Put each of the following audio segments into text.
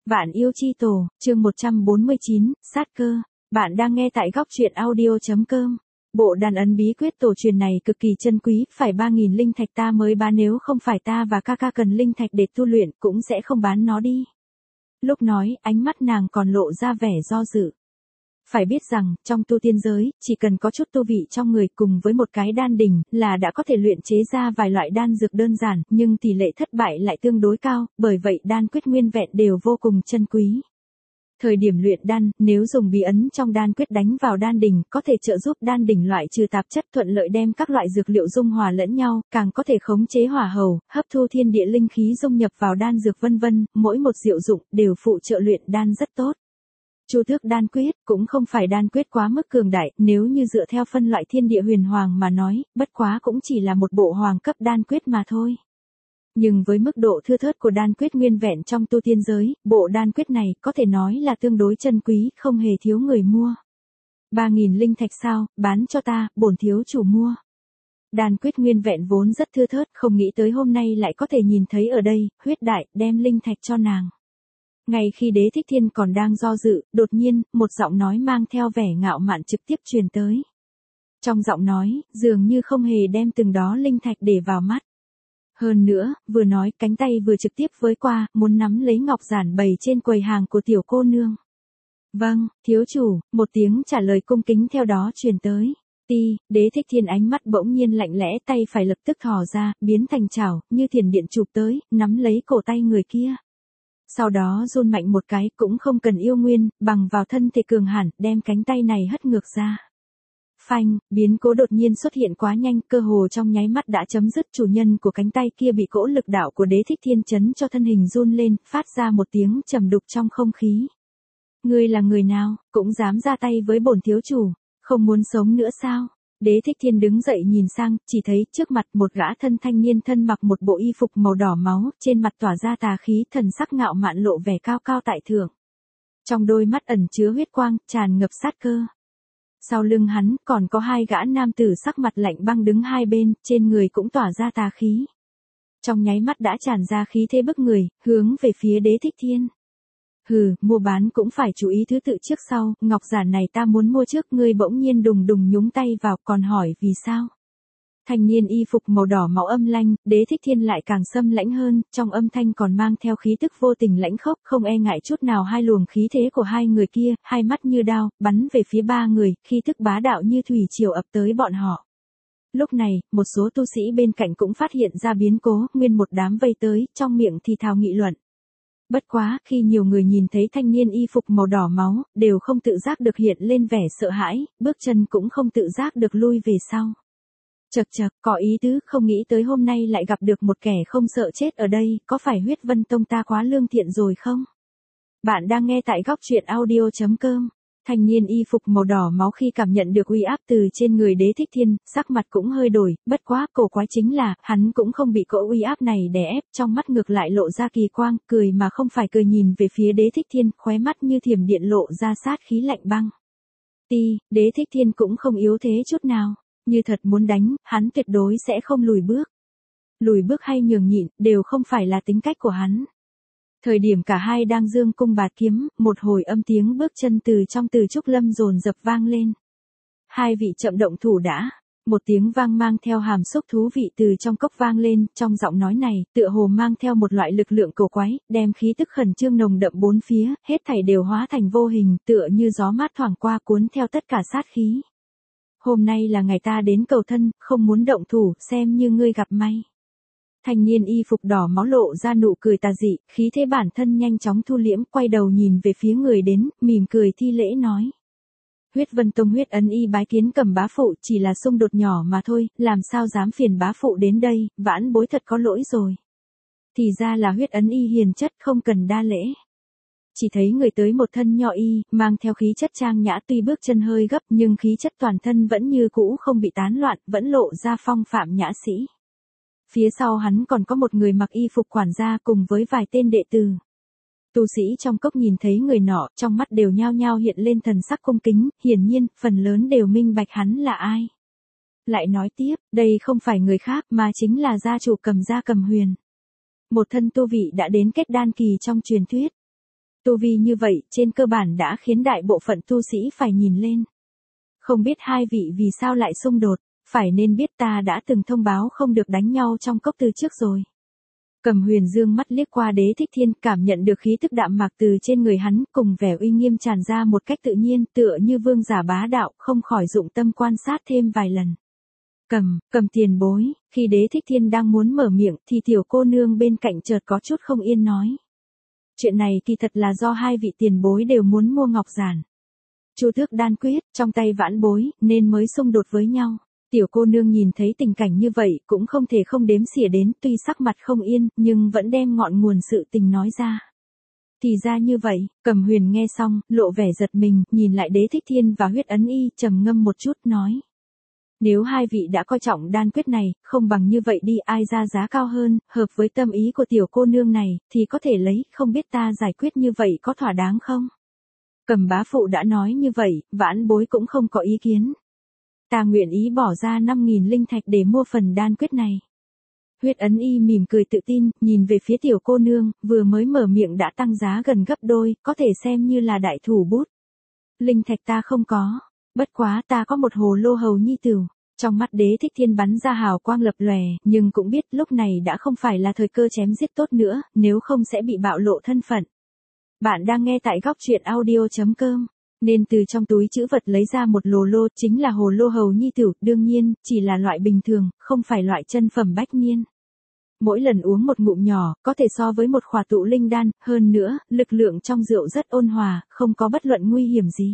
Vạn yêu chi tổ, chương 149, sát cơ. Bạn đang nghe tại góc truyện audio.com. Bộ đàn ấn bí quyết tổ truyền này cực kỳ chân quý, phải 3.000 linh thạch ta mới bán, nếu không phải ta và ca cần linh thạch để tu luyện cũng sẽ không bán nó đi. Lúc nói, ánh mắt nàng còn lộ ra vẻ do dự. Phải biết rằng, trong tu tiên giới, chỉ cần có chút tu vị trong người cùng với một cái đan đỉnh là đã có thể luyện chế ra vài loại đan dược đơn giản, nhưng tỷ lệ thất bại lại tương đối cao, bởi vậy đan quyết nguyên vẹn đều vô cùng chân quý. Thời điểm luyện đan, nếu dùng bí ấn trong đan quyết đánh vào đan đỉnh, có thể trợ giúp đan đỉnh loại trừ tạp chất, thuận lợi đem các loại dược liệu dung hòa lẫn nhau, càng có thể khống chế hỏa hầu, hấp thu thiên địa linh khí dung nhập vào đan dược vân vân, mỗi một diệu dụng đều phụ trợ luyện đan rất tốt. Chu Tước đan quyết cũng không phải đan quyết quá mức cường đại, nếu như dựa theo phân loại thiên địa huyền hoàng mà nói, bất quá cũng chỉ là một bộ hoàng cấp đan quyết mà thôi. Nhưng với mức độ thưa thớt của đan quyết nguyên vẹn trong tu tiên giới, bộ đan quyết này có thể nói là tương đối chân quý, không hề thiếu người mua. 3.000 linh thạch sao, bán cho ta, bổn thiếu chủ mua. Đan quyết nguyên vẹn vốn rất thưa thớt, không nghĩ tới hôm nay lại có thể nhìn thấy ở đây, Huyết Đại đem linh thạch cho nàng. Ngay khi Đế Thích Thiên còn đang do dự, đột nhiên, một giọng nói mang theo vẻ ngạo mạn trực tiếp truyền tới. Trong giọng nói, dường như không hề đem từng đó linh thạch để vào mắt. Hơn nữa, vừa nói cánh tay vừa trực tiếp với qua, muốn nắm lấy ngọc giản bày trên quầy hàng của tiểu cô nương. Vâng, thiếu chủ, một tiếng trả lời cung kính theo đó truyền tới. Đế Thích Thiên ánh mắt bỗng nhiên lạnh lẽ, tay phải lập tức thò ra, biến thành chảo, như thiểm điện chụp tới, nắm lấy cổ tay người kia. Sau đó run mạnh một cái, cũng không cần yêu nguyên, bằng vào thân thể cường hẳn, đem cánh tay này hất ngược ra. Phanh, biến cố đột nhiên xuất hiện quá nhanh, cơ hồ trong nháy mắt đã chấm dứt, chủ nhân của cánh tay kia bị cỗ lực đạo của Đế Thích Thiên chấn cho thân hình run lên, phát ra một tiếng trầm đục trong không khí. Ngươi là người nào, cũng dám ra tay với bổn thiếu chủ, không muốn sống nữa sao? Đế Thích Thiên đứng dậy nhìn sang, chỉ thấy trước mặt một gã thân thanh niên thân mặc một bộ y phục màu đỏ máu, trên mặt tỏa ra tà khí, thần sắc ngạo mạn lộ vẻ cao cao tại thượng. Trong đôi mắt ẩn chứa huyết quang, tràn ngập sát cơ. Sau lưng hắn còn có hai gã nam tử sắc mặt lạnh băng đứng hai bên, trên người cũng tỏa ra tà khí. Trong nháy mắt đã tràn ra khí thế bức người, hướng về phía Đế Thích Thiên. Hừ, mua bán cũng phải chú ý thứ tự trước sau, ngọc giản này ta muốn mua trước, ngươi bỗng nhiên đùng đùng nhúng tay vào, còn hỏi vì sao. Thanh niên y phục màu đỏ máu âm lanh, Đế Thích Thiên lại càng xâm lãnh hơn, trong âm thanh còn mang theo khí tức vô tình lãnh khốc, không e ngại chút nào hai luồng khí thế của hai người kia, hai mắt như đao, bắn về phía ba người, khí tức bá đạo như thủy triều ập tới bọn họ. Lúc này, một số tu sĩ bên cạnh cũng phát hiện ra biến cố, nguyên một đám vây tới, trong miệng thì thào nghị luận. Bất quá, khi nhiều người nhìn thấy thanh niên y phục màu đỏ máu, đều không tự giác được hiện lên vẻ sợ hãi, bước chân cũng không tự giác được lui về sau. Chậc, có ý tứ, không nghĩ tới hôm nay lại gặp được một kẻ không sợ chết ở đây, có phải Huyết Vân Tông ta quá lương thiện rồi không? Bạn đang nghe tại góc truyện audio.com. Thanh niên y phục màu đỏ máu khi cảm nhận được uy áp từ trên người Đế Thích Thiên, sắc mặt cũng hơi đổi, bất quá cổ quái chính là, hắn cũng không bị cỗ uy áp này đè ép, trong mắt ngược lại lộ ra kỳ quang, cười mà không phải cười, nhìn về phía Đế Thích Thiên, khóe mắt như thiểm điện lộ ra sát khí lạnh băng. Đế Thích Thiên cũng không yếu thế chút nào, như thật muốn đánh, hắn tuyệt đối sẽ không lùi bước. Lùi bước hay nhường nhịn, đều không phải là tính cách của hắn. Thời điểm cả hai đang dương cung bạt kiếm, một hồi âm tiếng bước chân từ trong Từ Trúc Lâm dồn dập vang lên. Hai vị chậm động thủ đã. Một tiếng vang mang theo hàm xúc thú vị từ trong cốc vang lên, trong giọng nói này, tựa hồ mang theo một loại lực lượng cổ quái, đem khí tức khẩn trương nồng đậm bốn phía, hết thảy đều hóa thành vô hình, tựa như gió mát thoảng qua cuốn theo tất cả sát khí. Hôm nay là ngày ta đến cầu thân, không muốn động thủ, xem như ngươi gặp may. Thanh niên y phục đỏ máu lộ ra nụ cười tà dị, khí thế bản thân nhanh chóng thu liễm, quay đầu nhìn về phía người đến, mỉm cười thi lễ nói. Huyết Vân Tông Huyết Ấn Y bái kiến Cầm bá phụ, chỉ là xung đột nhỏ mà thôi, làm sao dám phiền bá phụ đến đây, vãn bối thật có lỗi rồi. Thì ra là Huyết Ấn Y hiền chất, không cần đa lễ. Chỉ thấy người tới một thân nho y, mang theo khí chất trang nhã, tuy bước chân hơi gấp nhưng khí chất toàn thân vẫn như cũ không bị tán loạn, vẫn lộ ra phong phạm nhã sĩ. Phía sau hắn còn có một người mặc y phục quản gia cùng với vài tên đệ tử. Tu sĩ trong cốc nhìn thấy người nọ, trong mắt đều nhao nhao hiện lên thần sắc cung kính, hiển nhiên, phần lớn đều minh bạch hắn là ai. Lại nói tiếp, đây không phải người khác mà chính là gia chủ Cầm gia Cầm Huyền. Một thân tu vị đã đến kết đan kỳ trong truyền thuyết. Tu vi như vậy trên cơ bản đã khiến đại bộ phận tu sĩ phải nhìn lên. Không biết hai vị vì sao lại xung đột, phải nên biết ta đã từng thông báo không được đánh nhau trong cốc từ trước rồi. Cầm Huyền dương mắt liếc qua Đế Thích Thiên, cảm nhận được khí tức đạm mạc từ trên người hắn, cùng vẻ uy nghiêm tràn ra một cách tự nhiên, tựa như vương giả bá đạo, không khỏi dụng tâm quan sát thêm vài lần. Cầm tiền bối, khi Đế Thích Thiên đang muốn mở miệng thì tiểu cô nương bên cạnh chợt có chút không yên nói. Chuyện này kỳ thật là do hai vị tiền bối đều muốn mua ngọc giản Chu Tước đan quyết trong tay vãn bối, nên mới xung đột với nhau. Tiểu cô nương nhìn thấy tình cảnh như vậy cũng không thể không đếm xỉa đến, tuy sắc mặt không yên, nhưng vẫn đem ngọn nguồn sự tình nói ra. Thì ra như vậy, Cầm Huyền nghe xong, lộ vẻ giật mình, nhìn lại Đế Thích Thiên và Huyết Ấn Y, trầm ngâm một chút nói. Nếu hai vị đã coi trọng đan quyết này, không bằng như vậy đi, ai ra giá cao hơn, hợp với tâm ý của tiểu cô nương này, thì có thể lấy, không biết ta giải quyết như vậy có thỏa đáng không? Cầm bá phụ đã nói như vậy, vãn bối cũng không có ý kiến. Ta nguyện ý bỏ ra 5.000 linh thạch để mua phần đan quyết này. Huyết Ấn Y mỉm cười tự tin, nhìn về phía tiểu cô nương, vừa mới mở miệng đã tăng giá gần gấp đôi, có thể xem như là đại thủ bút. Linh thạch ta không có, bất quá ta có một hồ lô hầu nhi tửu. Trong mắt Đế Thích Thiên bắn ra hào quang lập lòe, nhưng cũng biết lúc này đã không phải là thời cơ chém giết tốt nữa, nếu không sẽ bị bạo lộ thân phận. Bạn đang nghe tại góc truyện audio.com. Nên từ trong túi trữ vật lấy ra một lô lô, chính là hồ lô hầu nhi tửu, đương nhiên, chỉ là loại bình thường, không phải loại chân phẩm bách niên. Mỗi lần uống một ngụm nhỏ, có thể so với một khỏa tụ linh đan, hơn nữa, lực lượng trong rượu rất ôn hòa, không có bất luận nguy hiểm gì.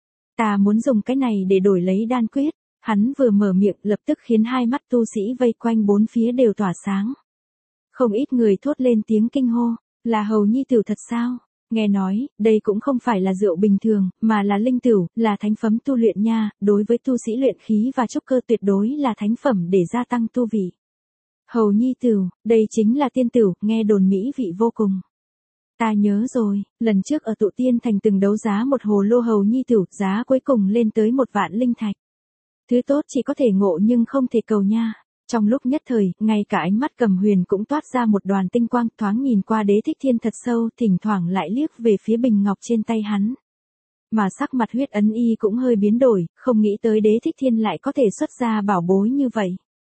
Ta muốn dùng cái này để đổi lấy đan quyết. Hắn vừa mở miệng lập tức khiến hai mắt tu sĩ vây quanh bốn phía đều tỏa sáng. Không ít người thốt lên tiếng kinh hô, là hầu nhi tửu thật sao? Nghe nói, đây cũng không phải là rượu bình thường, mà là linh tửu, là thánh phẩm tu luyện nha, đối với tu sĩ luyện khí và trúc cơ tuyệt đối là thánh phẩm để gia tăng tu vị. Hầu nhi tửu, đây chính là tiên tửu, nghe đồn mỹ vị vô cùng. Ta nhớ rồi, lần trước ở Tụ Tiên Thành từng đấu giá một hồ lô hầu nhi tửu, giá cuối cùng lên tới 1.000.000 linh thạch. Thứ tốt chỉ có thể ngộ nhưng không thể cầu nha. Trong lúc nhất thời, ngay cả ánh mắt Cầm Huyền cũng toát ra một đoàn tinh quang, thoáng nhìn qua Đế Thích Thiên thật sâu, thỉnh thoảng lại liếc về phía bình ngọc trên tay hắn. Mà sắc mặt Huyết Ấn Y cũng hơi biến đổi, không nghĩ tới Đế Thích Thiên lại có thể xuất ra bảo bối như vậy.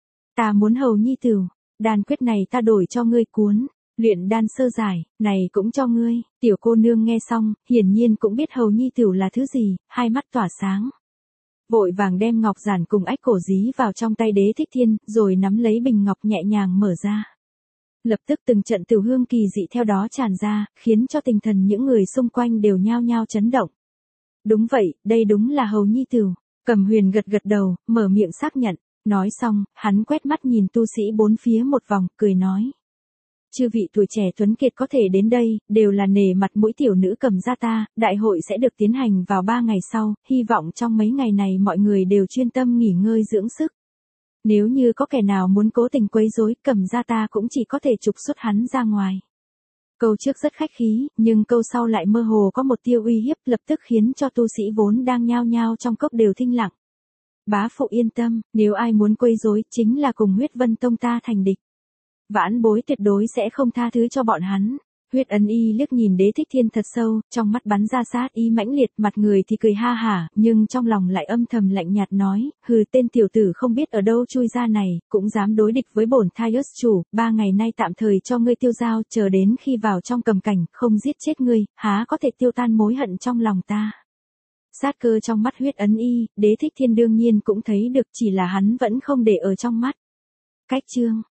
Ta muốn hầu nhi tửu, đan quyết này ta đổi cho ngươi cuốn, luyện đan sơ giải, này cũng cho ngươi. Tiểu cô nương nghe xong, hiển nhiên cũng biết hầu nhi tửu là thứ gì, hai mắt tỏa sáng. Vội vàng đem ngọc giản cùng ách cổ dí vào trong tay Đế Thích Thiên, rồi nắm lấy bình ngọc nhẹ nhàng mở ra. Lập tức từng trận tửu hương kỳ dị theo đó tràn ra, khiến cho tinh thần những người xung quanh đều nhao nhao chấn động. Đúng vậy, đây đúng là hầu nhi tửu. Cầm Huyền gật gật đầu, mở miệng xác nhận. Nói xong, hắn quét mắt nhìn tu sĩ bốn phía một vòng, cười nói. Chư vị tuổi trẻ tuấn kiệt có thể đến đây, đều là nể mặt mũi tiểu nữ Cầm gia ta, đại hội sẽ được tiến hành vào 3 ngày sau, hy vọng trong mấy ngày này mọi người đều chuyên tâm nghỉ ngơi dưỡng sức. Nếu như có kẻ nào muốn cố tình quấy rối, Cầm gia ta cũng chỉ có thể trục xuất hắn ra ngoài. Câu trước rất khách khí, nhưng câu sau lại mơ hồ có một tia uy hiếp, lập tức khiến cho tu sĩ vốn đang nhao nhao trong cốc đều thinh lặng. Bá phụ yên tâm, nếu ai muốn quấy rối, chính là cùng Huyết Vân Tông ta thành địch. Vãn bối tuyệt đối sẽ không tha thứ cho bọn hắn. Huyết Ấn Y liếc nhìn Đế Thích Thiên thật sâu, trong mắt bắn ra sát ý mãnh liệt, mặt người thì cười ha hả, nhưng trong lòng lại âm thầm lạnh nhạt nói, hừ, tên tiểu tử không biết ở đâu chui ra này, cũng dám đối địch với bổn Thaius chủ, 3 ngày nay tạm thời cho ngươi tiêu dao, chờ đến khi vào trong cầm cảnh, không giết chết ngươi, há có thể tiêu tan mối hận trong lòng ta. Sát cơ trong mắt Huyết Ấn Y, Đế Thích Thiên đương nhiên cũng thấy được, chỉ là hắn vẫn không để ở trong mắt. Cách chương